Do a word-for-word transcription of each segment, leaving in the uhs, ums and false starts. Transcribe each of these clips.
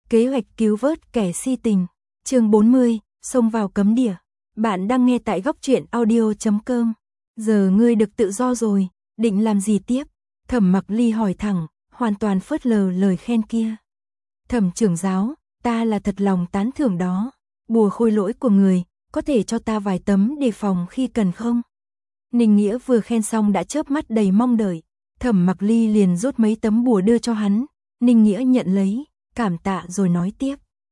Kế hoạch cứu vớt kẻ si tình. Chương bốn mươi, xông vào cấm địa. Bạn đang nghe tại góc truyện audio chấm com. Giờ ngươi được tự do rồi, định làm gì tiếp? Thẩm Mặc Ly hỏi thẳng, hoàn toàn phớt lờ lời khen kia. Thẩm trưởng giáo, ta là thật lòng tán thưởng đó. Bùa khôi lỗi của người, có thể cho ta vài tấm đề phòng khi cần không? Ninh Nghĩa vừa khen xong đã chớp mắt đầy mong đợi. Thẩm Mặc Ly liền rút mấy tấm bùa đưa cho hắn. Ninh Nghĩa nhận lấy, cảm tạ rồi nói tiếp.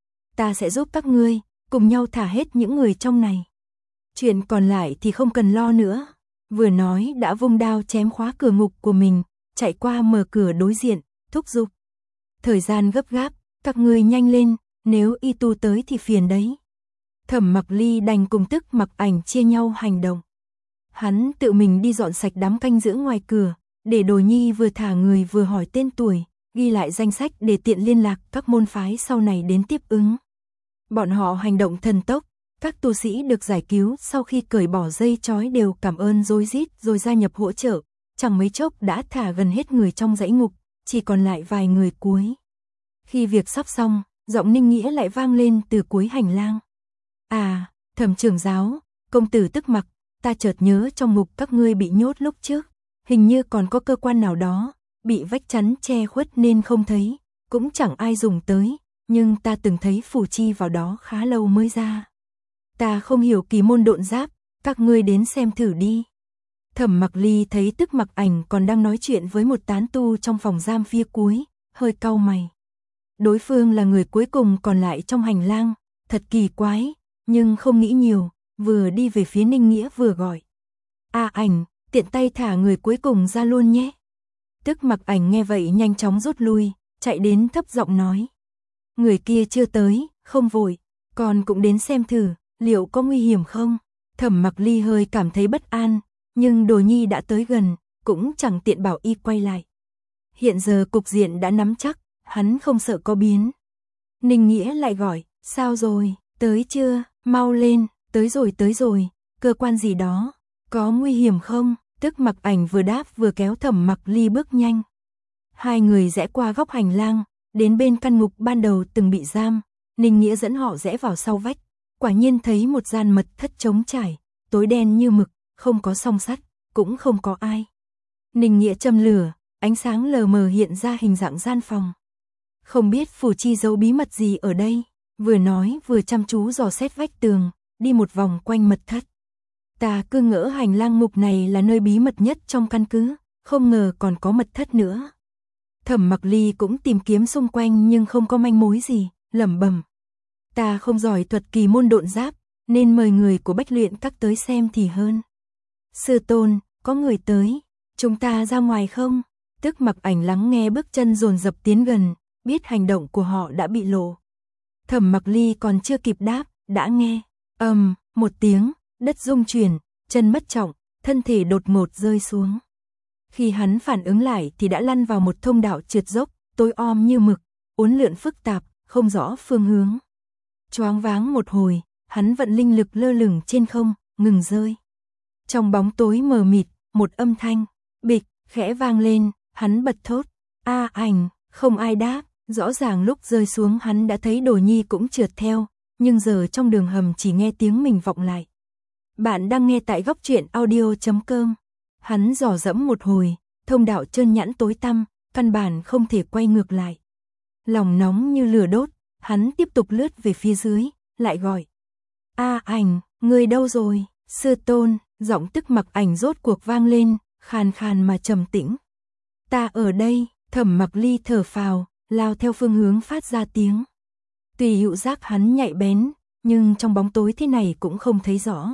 Ta sẽ giúp các ngươi, cùng nhau thả hết những người trong này. Chuyện còn lại thì không cần lo nữa. Vừa nói đã vung đao chém khóa cửa ngục của mình, chạy qua mở cửa đối diện, thúc giục. Thời gian gấp gáp, các ngươi nhanh lên, nếu y tu tới thì phiền đấy. Thẩm Mặc Ly đành cùng Tức Mặc Ảnh chia nhau hành động. Hắn tự mình đi dọn sạch đám canh giữ ngoài cửa, để Đồ Nhi vừa thả người vừa hỏi tên tuổi, ghi lại danh sách để tiện liên lạc các môn phái sau này đến tiếp ứng. Bọn họ hành động thần tốc, các tu sĩ được giải cứu sau khi cởi bỏ dây trói đều cảm ơn rối rít rồi gia nhập hỗ trợ, chẳng mấy chốc đã thả gần hết người trong dãy ngục, chỉ còn lại vài người cuối. Khi việc sắp xong, giọng Ninh Nghĩa lại vang lên từ cuối hành lang. À, Thẩm trưởng giáo, công tử Tức Mặc, ta chợt nhớ trong ngục các ngươi bị nhốt lúc trước, hình như còn có cơ quan nào đó, bị vách chắn che khuất nên không thấy, cũng chẳng ai dùng tới, nhưng ta từng thấy phù chi vào đó khá lâu mới ra. Ta không hiểu kỳ môn độn giáp, các ngươi đến xem thử đi. Thẩm Mặc Ly thấy Tức Mặc Ảnh còn đang nói chuyện với một tán tu trong phòng giam phía cuối, hơi cau mày. Đối phương là người cuối cùng còn lại trong hành lang, thật kỳ quái, nhưng không nghĩ nhiều, vừa đi về phía Ninh Nghĩa vừa gọi. A Ảnh, tiện tay thả người cuối cùng ra luôn nhé. Tức Mặc Ảnh nghe vậy nhanh chóng rút lui, chạy đến thấp giọng nói. Người kia chưa tới, không vội, con cũng đến xem thử, liệu có nguy hiểm không? Thẩm Mặc Ly hơi cảm thấy bất an, nhưng Đồ Nhi đã tới gần, cũng chẳng tiện bảo y quay lại. Hiện giờ cục diện đã nắm chắc, hắn không sợ có biến. Ninh Nghĩa lại gọi, sao rồi, tới chưa, mau lên, tới rồi tới rồi, cơ quan gì đó, có nguy hiểm không? Tức Mặc Ảnh vừa đáp vừa kéo Thẩm Mặc Ly bước nhanh. Hai người rẽ qua góc hành lang, đến bên căn ngục ban đầu từng bị giam. Ninh Nghĩa dẫn họ rẽ vào sau vách, quả nhiên thấy một gian mật thất trống trải, tối đen như mực, không có song sắt, cũng không có ai. Ninh Nghĩa châm lửa, ánh sáng lờ mờ hiện ra hình dạng gian phòng. Không biết phù chi giấu bí mật gì ở đây, vừa nói vừa chăm chú dò xét vách tường, đi một vòng quanh mật thất. Ta cứ ngỡ hành lang ngục này là nơi bí mật nhất trong căn cứ, không ngờ còn có mật thất nữa. Thẩm Mặc Ly cũng tìm kiếm xung quanh nhưng không có manh mối gì, lẩm bẩm. Ta không giỏi thuật kỳ môn độn giáp, nên mời người của Bách Luyện Các tới xem thì hơn. Sư tôn, có người tới, chúng ta ra ngoài không? Tức Mặc Ảnh lắng nghe bước chân dồn dập tiến gần, biết hành động của họ đã bị lộ. Thẩm Mặc Ly còn chưa kịp đáp, đã nghe, ầm, một tiếng, đất rung chuyển, chân mất trọng, thân thể đột ngột rơi xuống. Khi hắn phản ứng lại thì đã lăn vào một thông đạo trượt dốc, tối om như mực, uốn lượn phức tạp, không rõ phương hướng. Choáng váng một hồi, hắn vận linh lực lơ lửng trên không, ngừng rơi. Trong bóng tối mờ mịt, một âm thanh, bịch, khẽ vang lên, hắn bật thốt, A Ảnh, không ai đáp, rõ ràng lúc rơi xuống hắn đã thấy Đồ Nhi cũng trượt theo, nhưng giờ trong đường hầm chỉ nghe tiếng mình vọng lại. Bạn đang nghe tại góc truyện audio chấm com. Hắn dò dẫm một hồi, thông đạo trơn nhẵn tối tăm, căn bản không thể quay ngược lại. Lòng nóng như lửa đốt, hắn tiếp tục lướt về phía dưới, lại gọi. A Ảnh, người đâu rồi? Sư tôn, giọng Tức Mặc Ảnh rốt cuộc vang lên, khàn khàn mà trầm tĩnh. Ta ở đây. Thẩm Mặc Ly thở phào, lao theo phương hướng phát ra tiếng. Tùy hữu giác hắn nhạy bén, nhưng trong bóng tối thế này cũng không thấy rõ.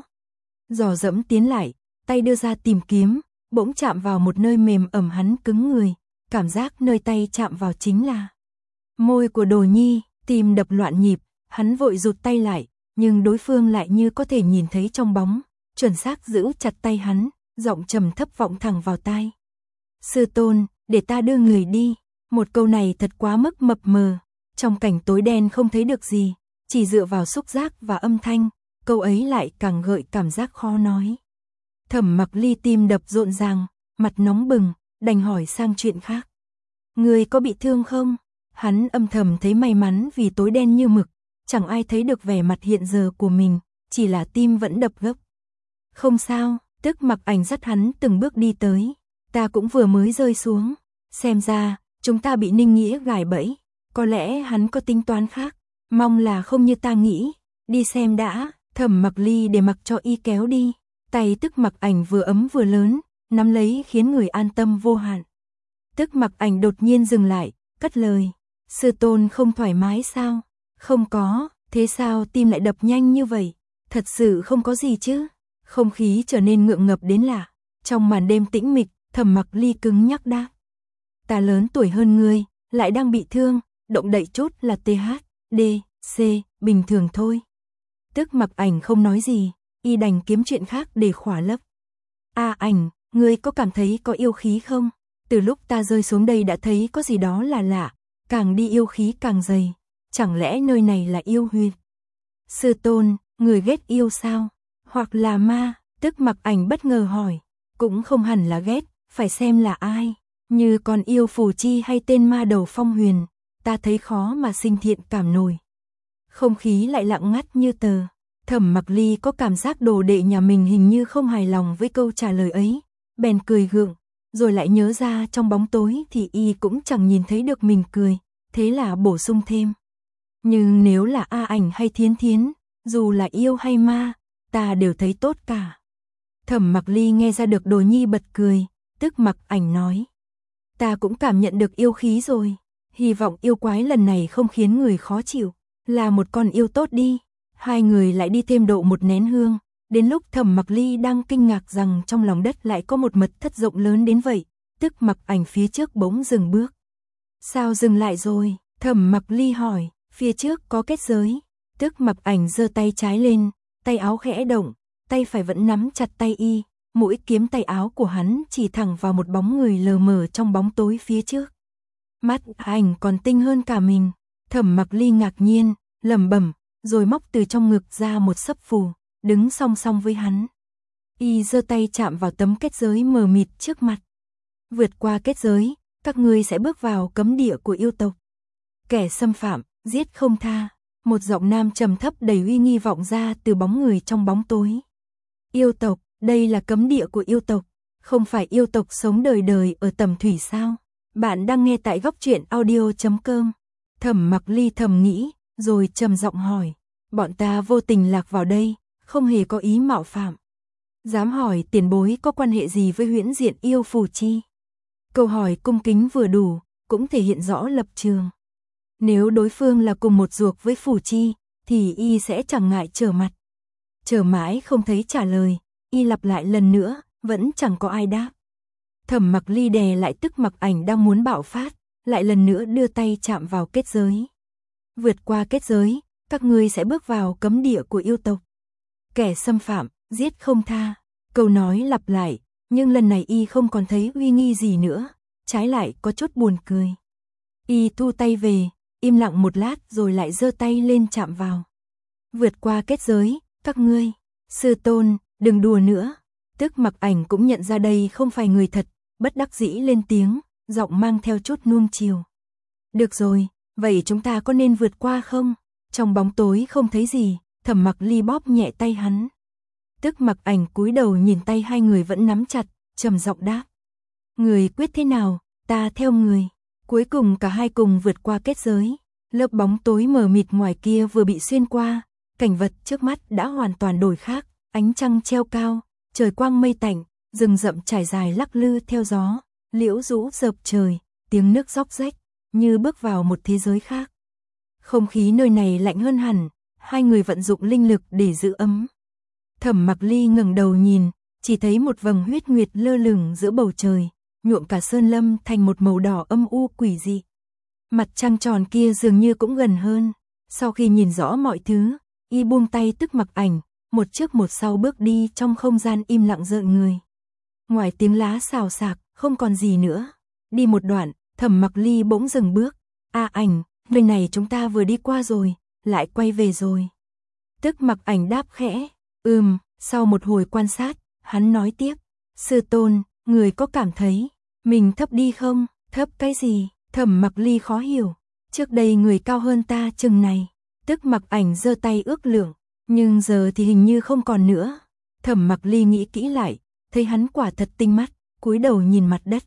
Dò dẫm tiến lại, tay đưa ra tìm kiếm, bỗng chạm vào một nơi mềm ẩm, hắn cứng người, cảm giác nơi tay chạm vào chính là môi của Đồ Nhi, tim đập loạn nhịp, hắn vội rụt tay lại, nhưng đối phương lại như có thể nhìn thấy trong bóng, chuẩn xác giữ chặt tay hắn, giọng trầm thấp vọng thẳng vào tai. Sư tôn, để ta đưa người đi. Một câu này thật quá mức mập mờ, trong cảnh tối đen không thấy được gì, chỉ dựa vào xúc giác và âm thanh, câu ấy lại càng gợi cảm giác khó nói. Thẩm Mặc Ly tim đập rộn ràng, mặt nóng bừng, đành hỏi sang chuyện khác. Người có bị thương không? Hắn âm thầm thấy may mắn vì tối đen như mực, chẳng ai thấy được vẻ mặt hiện giờ của mình, chỉ là tim vẫn đập gấp. Không sao, Tức Mặc Ảnh dắt hắn từng bước đi tới, ta cũng vừa mới rơi xuống, xem ra, chúng ta bị Ninh Nghĩa gài bẫy, có lẽ hắn có tính toán khác, mong là không như ta nghĩ, đi xem đã. Thẩm Mặc Ly để mặc cho y kéo đi, tay Tức Mặc Ảnh vừa ấm vừa lớn, nắm lấy khiến người an tâm vô hạn. Tức Mặc Ảnh đột nhiên dừng lại, cất lời, sư tôn không thoải mái sao? Không có, thế sao tim lại đập nhanh như vậy? Thật sự không có gì chứ? Không khí trở nên ngượng ngập đến lạ, trong màn đêm tĩnh mịch, Thẩm Mặc Ly cứng nhắc đáp. Ta lớn tuổi hơn ngươi, lại đang bị thương, động đậy chút là tê hát, đê, xê, bình thường thôi. Tức Mặc Ảnh không nói gì, y đành kiếm chuyện khác để khỏa lấp. A Ảnh, ngươi có cảm thấy có yêu khí không? Từ lúc ta rơi xuống đây đã thấy có gì đó là lạ, càng đi yêu khí càng dày, chẳng lẽ nơi này là yêu huyệt? Sư tôn, người ghét yêu sao? Hoặc là ma? Tức Mặc Ảnh bất ngờ hỏi, cũng không hẳn là ghét, phải xem là ai, như con yêu Phù Chi hay tên ma đầu Phong Huyền, ta thấy khó mà sinh thiện cảm nổi. Không khí lại lặng ngắt như tờ. Thẩm Mặc Ly có cảm giác đồ đệ nhà mình hình như không hài lòng với câu trả lời ấy, bèn cười gượng, rồi lại nhớ ra trong bóng tối thì y cũng chẳng nhìn thấy được mình cười, thế là bổ sung thêm. Nhưng nếu là A Ảnh hay Thiến Thiến, dù là yêu hay ma, ta đều thấy tốt cả. Thẩm Mặc Ly nghe ra được Đồ Nhi bật cười, Tức Mặc Ảnh nói. Ta cũng cảm nhận được yêu khí rồi, hy vọng yêu quái lần này không khiến người khó chịu, là một con yêu tốt đi. Hai người lại đi thêm độ một nén hương, đến lúc Thẩm Mặc Ly đang kinh ngạc rằng trong lòng đất lại có một mật thất rộng lớn đến vậy, Tức Mặc Ảnh phía trước bỗng dừng bước. Sao dừng lại rồi? Thẩm Mặc Ly hỏi, phía trước có kết giới. Tức Mặc Ảnh giơ tay trái lên, tay áo khẽ động, tay phải vẫn nắm chặt tay y, mũi kiếm tay áo của hắn chỉ thẳng vào một bóng người lờ mờ trong bóng tối phía trước. Mắt Ảnh còn tinh hơn cả mình. Thẩm Mặc Ly ngạc nhiên, lẩm bẩm, rồi móc từ trong ngực ra một sấp phù, đứng song song với hắn. Y giơ tay chạm vào tấm kết giới mờ mịt trước mặt. Vượt qua kết giới, các ngươi sẽ bước vào cấm địa của yêu tộc. Kẻ xâm phạm, giết không tha. Một giọng nam trầm thấp đầy uy nghi vọng ra từ bóng người trong bóng tối. Yêu tộc, đây là cấm địa của yêu tộc, không phải yêu tộc sống đời đời ở tầm thủy sao? Bạn đang nghe tại góc truyện audio chấm com. Thẩm Mặc Ly thầm nghĩ, rồi trầm giọng hỏi, bọn ta vô tình lạc vào đây, không hề có ý mạo phạm. Dám hỏi tiền bối có quan hệ gì với huyễn diện yêu Phù Chi? Câu hỏi cung kính vừa đủ, cũng thể hiện rõ lập trường. Nếu đối phương là cùng một ruột với Phù Chi, thì y sẽ chẳng ngại trở mặt. Chờ mãi không thấy trả lời, y lặp lại lần nữa, vẫn chẳng có ai đáp. Thẩm Mặc Ly đè lại Tức Mặc Ảnh đang muốn bạo phát, lại lần nữa đưa tay chạm vào kết giới. Vượt qua kết giới, các ngươi sẽ bước vào cấm địa của yêu tộc. Kẻ xâm phạm, giết không tha. Câu nói lặp lại, nhưng lần này y không còn thấy uy nghi gì nữa, trái lại có chút buồn cười. Y thu tay về, im lặng một lát rồi lại giơ tay lên chạm vào. Vượt qua kết giới, các ngươi, sư tôn, đừng đùa nữa. Tức Mặc Ảnh cũng nhận ra đây không phải người thật, bất đắc dĩ lên tiếng, giọng mang theo chút nuông chiều. Được rồi, vậy chúng ta có nên vượt qua không? Trong bóng tối không thấy gì, Thẩm Mặc Ly bóp nhẹ tay hắn. Tức Mặc Ảnh cúi đầu nhìn tay hai người vẫn nắm chặt, trầm giọng đáp. Người quyết thế nào, ta theo người. Cuối cùng cả hai cùng vượt qua kết giới. Lớp bóng tối mờ mịt ngoài kia vừa bị xuyên qua, cảnh vật trước mắt đã hoàn toàn đổi khác, ánh trăng treo cao, trời quang mây tạnh, rừng rậm trải dài lắc lư theo gió, liễu rũ rợp trời, tiếng nước róc rách, như bước vào một thế giới khác. Không khí nơi này lạnh hơn hẳn, hai người vận dụng linh lực để giữ ấm. Thẩm Mặc Ly ngẩng đầu nhìn, chỉ thấy một vầng huyết nguyệt lơ lửng giữa bầu trời, nhuộm cả sơn lâm thành một màu đỏ âm u quỷ dị. Mặt trăng tròn kia dường như cũng gần hơn. Sau khi nhìn rõ mọi thứ, y buông tay Tức Mặc Ảnh, một trước một sau bước đi trong không gian im lặng rợn người. Ngoài tiếng lá xào xạc, không còn gì nữa. Đi một đoạn, Thẩm Mặc Ly bỗng dừng bước. A Ảnh, nơi này chúng ta vừa đi qua rồi, lại quay về rồi. Tức Mặc Ảnh đáp khẽ, ừm, sau một hồi quan sát, hắn nói tiếp. Sư tôn, người có cảm thấy mình thấp đi không? Thấp cái gì? Thẩm Mặc Ly khó hiểu. Trước đây người cao hơn ta chừng này. Tức Mặc Ảnh giơ tay ước lượng, nhưng giờ thì hình như không còn nữa. Thẩm Mặc Ly nghĩ kỹ lại, thấy hắn quả thật tinh mắt, cúi đầu nhìn mặt đất.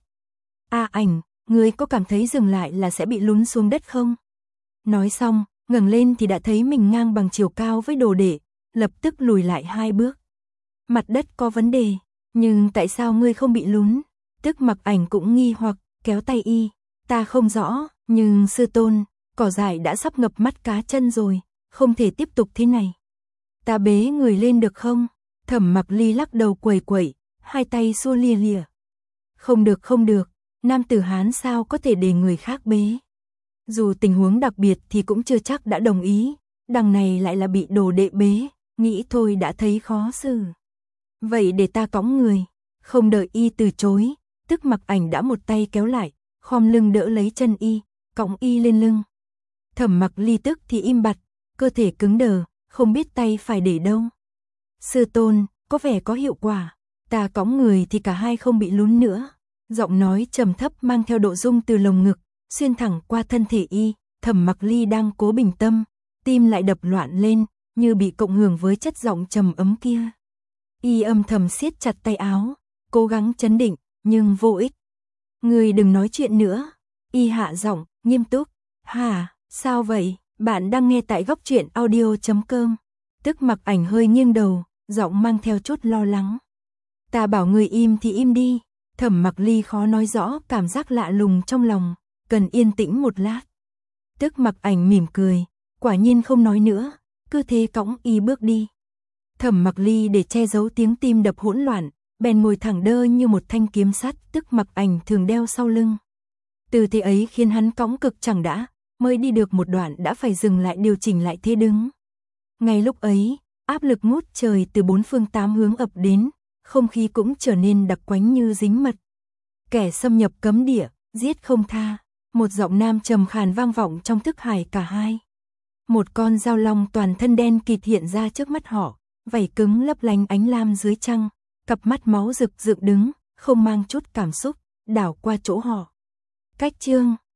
A Ảnh, ngươi có cảm thấy dừng lại là sẽ bị lún xuống đất không? Nói xong, ngẩng lên thì đã thấy mình ngang bằng chiều cao với đồ đệ, lập tức lùi lại hai bước. Mặt đất có vấn đề, nhưng tại sao ngươi không bị lún? Tức Mặc Ảnh cũng nghi hoặc, kéo tay y. Ta không rõ, nhưng sư tôn, cỏ dại đã sắp ngập mắt cá chân rồi, không thể tiếp tục thế này. Ta bế người lên được không? Thẩm Mặc Ly lắc đầu quẩy quẩy, hai tay xua lia lịa. Không được không được, nam tử Hán sao có thể để người khác bế. Dù tình huống đặc biệt thì cũng chưa chắc đã đồng ý, đằng này lại là bị đồ đệ bế, nghĩ thôi đã thấy khó xử. Vậy để ta cõng người, không đợi y từ chối, Tức Mặc Ảnh đã một tay kéo lại, khom lưng đỡ lấy chân y, cõng y lên lưng. Thẩm Mặc Ly tức thì im bặt, cơ thể cứng đờ, không biết tay phải để đâu. Sư tôn, có vẻ có hiệu quả, ta cõng người thì cả hai không bị lún nữa. Giọng nói trầm thấp mang theo độ rung từ lồng ngực, xuyên thẳng qua thân thể y. Thẩm Mặc Ly đang cố bình tâm, tim lại đập loạn lên, như bị cộng hưởng với chất giọng trầm ấm kia. Y âm thầm siết chặt tay áo, cố gắng trấn định, nhưng vô ích. Người đừng nói chuyện nữa. Y hạ giọng, nghiêm túc. Hả, sao vậy? Bạn đang nghe tại góc truyện audio chấm com. Tức Mặc Ảnh hơi nghiêng đầu, giọng mang theo chút lo lắng. Ta bảo người im thì im đi. Thẩm Mặc Ly khó nói rõ cảm giác lạ lùng trong lòng, cần yên tĩnh một lát. Tức Mặc Ảnh mỉm cười, quả nhiên không nói nữa, cứ thế cõng y bước đi. Thẩm Mặc Ly để che giấu tiếng tim đập hỗn loạn, bèn ngồi thẳng đơ như một thanh kiếm sắt Tức Mặc Ảnh thường đeo sau lưng. Từ thế ấy khiến hắn cõng cực chẳng đã, mới đi được một đoạn đã phải dừng lại điều chỉnh lại thế đứng. Ngay lúc ấy, áp lực ngút trời từ bốn phương tám hướng ập đến, không khí cũng trở nên đặc quánh như dính mật. Kẻ xâm nhập cấm địa, giết không tha, một giọng nam trầm khàn vang vọng trong thức hải cả hai. Một con dao long toàn thân đen kịt hiện ra trước mắt họ, vảy cứng lấp lánh ánh lam dưới trăng, cặp mắt máu rực dựng đứng, không mang chút cảm xúc, đảo qua chỗ họ. Cách chương